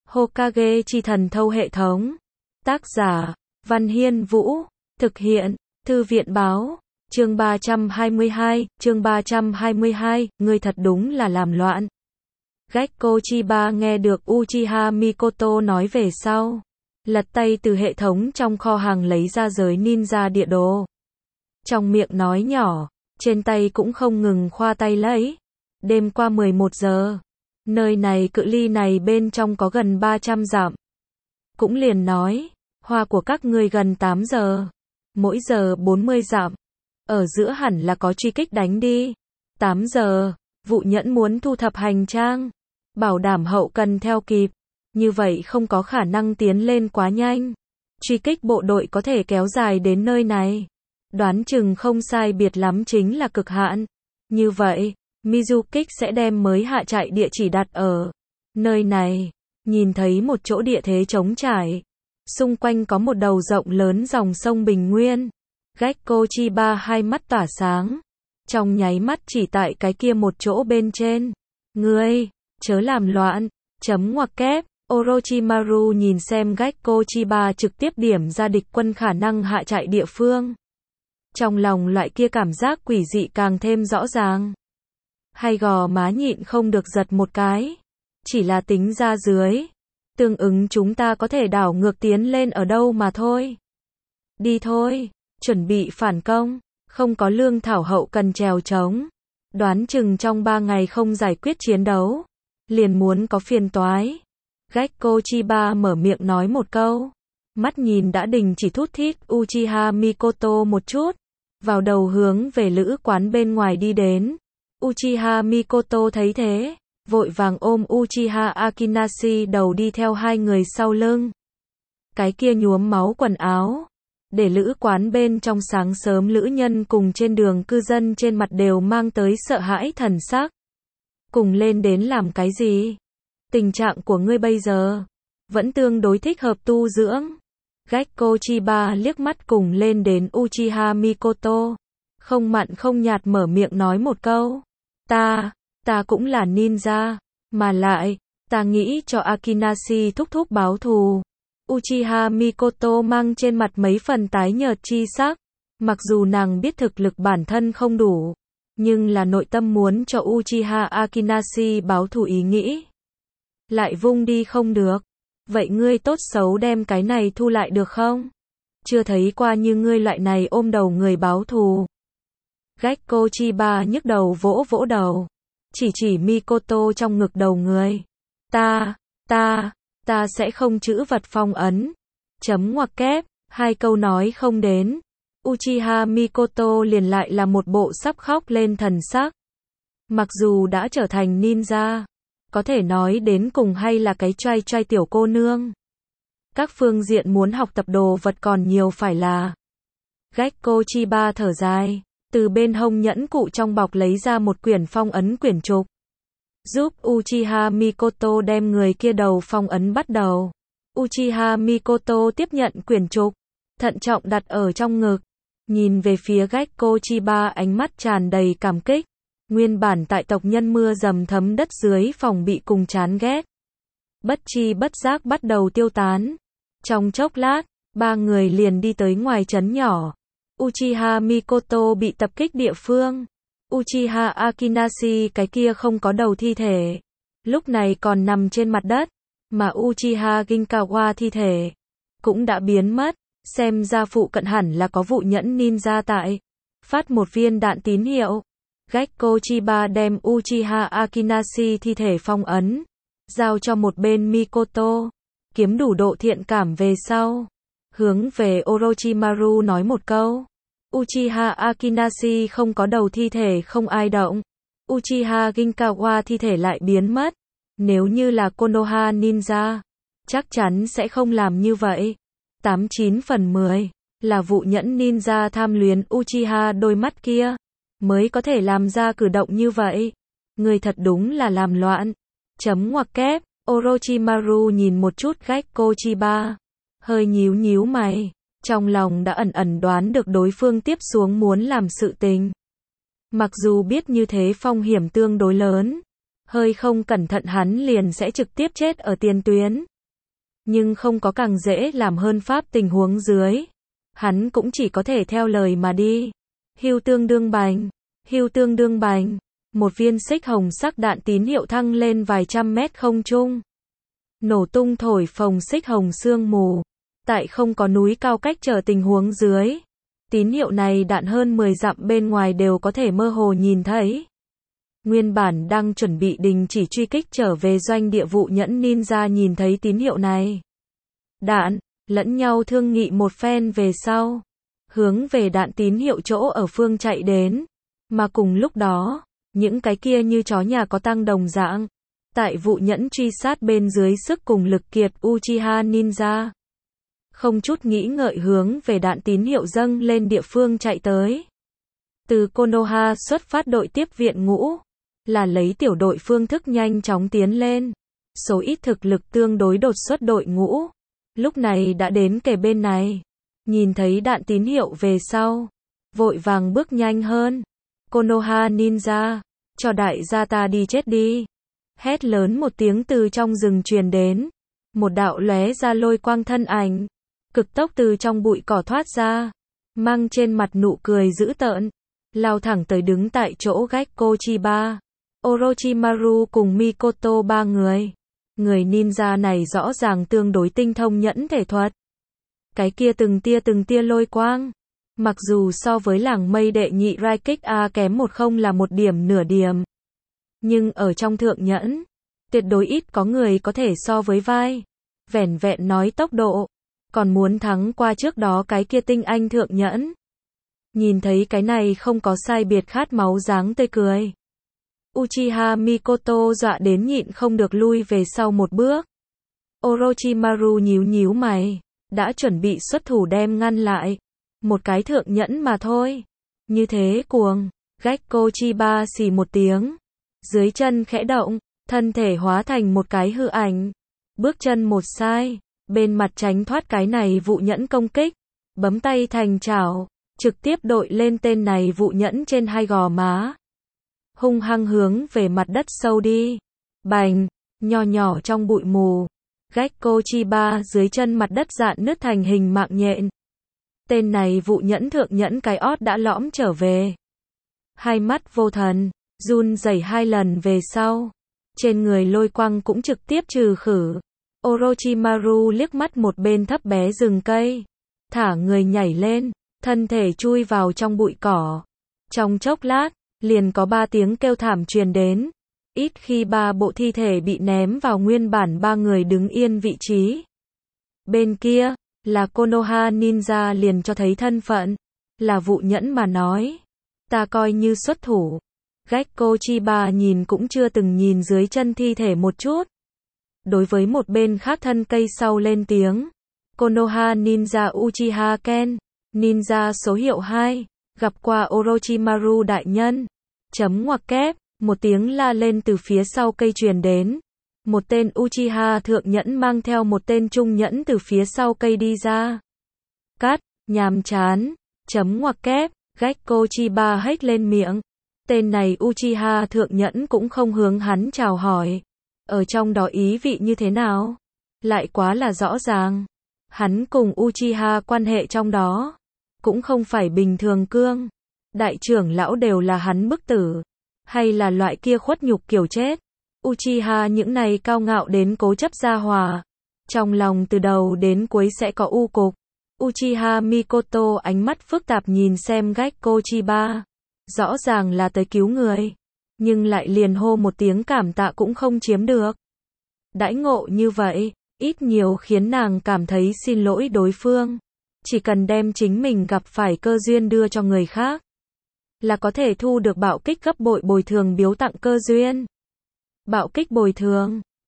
Hokage chi thần thâu hệ thống. Tác giả, Văn Hiên Vũ. Thực hiện, Thư viện Báo. Chương 322, ngươi thật đúng là làm loạn. Gekko Chiba nghe được Uchiha Mikoto nói về sau. Lật tay từ hệ thống trong kho hàng lấy ra giới ninja địa đồ. Trong miệng nói nhỏ, trên tay cũng không ngừng khoa tay lấy. Đêm qua 11 giờ. Nơi này cự ly này bên trong có gần 300 dặm. Cũng liền nói, hoa của các ngươi gần 8 giờ. Mỗi giờ 40 dặm. Ở giữa hẳn là có truy kích đánh đi. 8 giờ, Vụ Nhẫn muốn thu thập hành trang. Bảo đảm hậu cần theo kịp. Như vậy không có khả năng tiến lên quá nhanh. Truy kích bộ đội có thể kéo dài đến nơi này. Đoán chừng không sai biệt lắm chính là cực hạn. Như vậy, Mizukik sẽ đem mới hạ trại địa chỉ đặt ở nơi này. Nhìn thấy một chỗ địa thế trống trải. Xung quanh có một đầu rộng lớn dòng sông Bình Nguyên. Gekko Chiba hai mắt tỏa sáng. Trong nháy mắt chỉ tại cái kia một chỗ bên trên. Ngươi, chớ làm loạn. Chấm ngoặc kép. Orochimaru nhìn xem Gekko Chiba trực tiếp điểm ra địch quân khả năng hạ trại địa phương. Trong lòng loại kia cảm giác quỷ dị càng thêm rõ ràng. Hay gò má nhịn không được giật một cái. Chỉ là tính ra dưới. Tương ứng chúng ta có thể đảo ngược tiến lên ở đâu mà thôi. Đi thôi, chuẩn bị phản công, không có lương thảo hậu cần trèo trống. Đoán chừng trong 3 ngày không giải quyết chiến đấu. Liền muốn có phiền toái. Gekko Chiba mở miệng nói một câu. Mắt nhìn đã đình chỉ thút thít Uchiha Mikoto một chút. Vào đầu hướng về lữ quán bên ngoài đi đến. Uchiha Mikoto thấy thế. Vội vàng ôm Uchiha Akinashi đầu đi theo hai người sau lưng. Cái kia nhuốm máu quần áo. Để lữ quán bên trong sáng sớm lữ nhân cùng trên đường cư dân trên mặt đều mang tới sợ hãi thần sắc. Cùng lên đến làm cái gì? Tình trạng của ngươi bây giờ vẫn tương đối thích hợp tu dưỡng. Gekko Chiba liếc mắt cùng lên đến Uchiha Mikoto. Không mặn không nhạt mở miệng nói một câu. Ta cũng là ninja. Mà lại, ta nghĩ cho Akinashi thúc thúc báo thù. Uchiha Mikoto mang trên mặt mấy phần tái nhợt chi sắc. Mặc dù nàng biết thực lực bản thân không đủ. Nhưng là nội tâm muốn cho Uchiha Akinashi báo thù ý nghĩ. Lại vung đi không được. Vậy ngươi tốt xấu đem cái này thu lại được không? Chưa thấy qua như ngươi loại này ôm đầu người báo thù. Gekko Chiba nhức đầu vỗ vỗ đầu. Chỉ Mikoto trong ngực đầu người. Ta sẽ không chữ vật phong ấn. Chấm ngoặc kép, hai câu nói không đến. Uchiha Mikoto liền lại là một bộ sắp khóc lên thần sắc. Mặc dù đã trở thành ninja. Có thể nói đến cùng hay là cái trai tiểu cô nương. Các phương diện muốn học tập đồ vật còn nhiều phải là. Gekko Chiba thở dài. Từ bên hông nhẫn cụ trong bọc lấy ra một quyển phong ấn quyển trục. Giúp Uchiha Mikoto đem người kia đầu phong ấn bắt đầu. Uchiha Mikoto tiếp nhận quyển trục. Thận trọng đặt ở trong ngực. Nhìn về phía Gekko Chiba ánh mắt tràn đầy cảm kích. Nguyên bản tại tộc nhân mưa dầm thấm đất dưới phòng bị cùng chán ghét. Bất chi bất giác bắt đầu tiêu tán. Trong chốc lát, ba người liền đi tới ngoài trấn nhỏ. Uchiha Mikoto bị tập kích địa phương. Uchiha Akinashi cái kia không có đầu thi thể. Lúc này còn nằm trên mặt đất. Mà Uchiha Ginkawa thi thể cũng đã biến mất. Xem ra phụ cận hẳn là có vụ nhẫn ninja tại. Phát một viên đạn tín hiệu. Gekko Chiba đem Uchiha Akinashi thi thể phong ấn. Giao cho một bên Mikoto. Kiếm đủ độ thiện cảm về sau. Hướng về Orochimaru nói một câu. Uchiha Akinashi không có đầu thi thể không ai động. Uchiha Ginkawa thi thể lại biến mất. Nếu như là Konoha ninja, chắc chắn sẽ không làm như vậy. 89 phần 10 là vụ nhẫn ninja tham luyến Uchiha đôi mắt kia. Mới có thể làm ra cử động như vậy. Người thật đúng là làm loạn. Chấm ngoặc kép. Orochimaru nhìn một chút Gekko Chiba. Hơi nhíu mày. Trong lòng đã ẩn đoán được đối phương tiếp xuống muốn làm sự tình. Mặc dù biết như thế phong hiểm tương đối lớn. Hơi không cẩn thận hắn liền sẽ trực tiếp chết ở tiền tuyến. nhưng không có càng dễ làm hơn pháp tình huống dưới. Hắn cũng chỉ có thể theo lời mà đi. Hưu tương đương bành, hưu tương đương bành. Một viên xích hồng sắc đạn tín hiệu thăng lên vài trăm mét không trung. Nổ tung thổi phồng xích hồng sương mù. Tại không có núi cao cách trở tình huống dưới. Tín hiệu này đạn hơn 10 dặm bên ngoài đều có thể mơ hồ nhìn thấy. Nguyên bản đang chuẩn bị đình chỉ truy kích trở về doanh địa vụ nhẫn ninja nhìn thấy tín hiệu này. Đạn, lẫn nhau thương nghị một phen về sau. Hướng về đạn tín hiệu chỗ ở phương chạy đến. Mà cùng lúc đó, những cái kia như chó nhà có tăng đồng dạng. Tại vụ nhẫn truy sát bên dưới sức cùng lực kiệt Uchiha Ninja. Không chút nghĩ ngợi hướng về đạn tín hiệu dâng lên địa phương chạy tới. Từ Konoha xuất phát đội tiếp viện ngũ. Là lấy tiểu đội phương thức nhanh chóng tiến lên. Số ít thực lực tương đối đột xuất đội ngũ. Lúc này đã đến kề bên này. Nhìn thấy đạn tín hiệu về sau. Vội vàng bước nhanh hơn. Konoha Ninja. Cho đại gia ta đi chết đi. Hét lớn một tiếng từ trong rừng truyền đến. Một đạo lóe ra lôi quang thân ảnh. Cực tốc từ trong bụi cỏ thoát ra. Mang trên mặt nụ cười dữ tợn. Lao thẳng tới đứng tại chỗ Gekko Chiba. Orochimaru cùng Mikoto ba người. Người ninja này rõ ràng tương đối tinh thông nhẫn thể thuật. Cái kia từng tia lôi quang. Mặc dù so với làng mây đệ nhị Raikik A kém một không là một điểm nửa điểm. Nhưng ở trong thượng nhẫn, tuyệt đối ít có người có thể so với vai. Vẻn vẹn nói tốc độ, còn muốn thắng qua trước đó cái kia tinh anh thượng nhẫn. Nhìn thấy cái này không có sai biệt khát máu dáng tươi cười. Uchiha Mikoto dọa đến nhịn không được lui về sau một bước. Orochimaru nhíu mày, đã chuẩn bị xuất thủ đem ngăn lại. Một cái thượng nhẫn mà thôi. Như thế cuồng, Gekko Chiba xì một tiếng. Dưới chân khẽ động, thân thể hóa thành một cái hư ảnh. Bước chân một sai, bên mặt tránh thoát cái này vụ nhẫn công kích. Bấm tay thành chảo, trực tiếp đội lên tên này vụ nhẫn trên hai gò má. Hung hăng hướng về mặt đất sâu đi. Bành, nho nhỏ trong bụi mù. Gekko Chiba dưới chân mặt đất dạn nứt thành hình mạng nhện. Tên này vụ nhẫn thượng nhẫn cái ót đã lõm trở về. Hai mắt vô thần, run rẩy hai lần về sau. Trên người lôi quang cũng trực tiếp trừ khử. Orochimaru liếc mắt một bên thấp bé rừng cây. Thả người nhảy lên, thân thể chui vào trong bụi cỏ. Trong chốc lát, liền có 3 tiếng kêu thảm truyền đến. Ít khi 3 bộ thi thể bị ném vào nguyên bản 3 người đứng yên vị trí. Bên kia, là Konoha Ninja liền cho thấy thân phận. Là vụ nhẫn mà nói. Ta coi như xuất thủ. Gekko Chiba nhìn cũng chưa từng nhìn dưới chân thi thể một chút. Đối với một bên khác thân cây sau lên tiếng. Konoha Ninja Uchiha Ken. Ninja số hiệu 2. Gặp qua Orochimaru đại nhân. Chấm ngoặc kép. Một tiếng la lên từ phía sau cây truyền đến. Một tên Uchiha thượng nhẫn mang theo một tên trung nhẫn từ phía sau cây đi ra. Cắt, nhàm chán. Chấm ngoặc kép. Gekko Chiba hét lên miệng. Tên này Uchiha thượng nhẫn cũng không hướng hắn chào hỏi. Ở trong đó ý vị như thế nào? Lại quá là rõ ràng. Hắn cùng Uchiha quan hệ trong đó. Cũng không phải bình thường cương. Đại trưởng lão đều là hắn bức tử. Hay là loại kia khuất nhục kiểu chết. Uchiha những này cao ngạo đến cố chấp gia hòa. Trong lòng từ đầu đến cuối sẽ có u cục. Uchiha Mikoto ánh mắt phức tạp nhìn xem Gekko Chiba. Rõ ràng là tới cứu người. Nhưng lại liền hô một tiếng cảm tạ cũng không chiếm được. Đãi ngộ như vậy, ít nhiều khiến nàng cảm thấy xin lỗi đối phương. Chỉ cần đem chính mình gặp phải cơ duyên đưa cho người khác. Là có thể thu được bạo kích gấp bội bồi thường biếu tặng cơ duyên. Bạo kích bồi thường.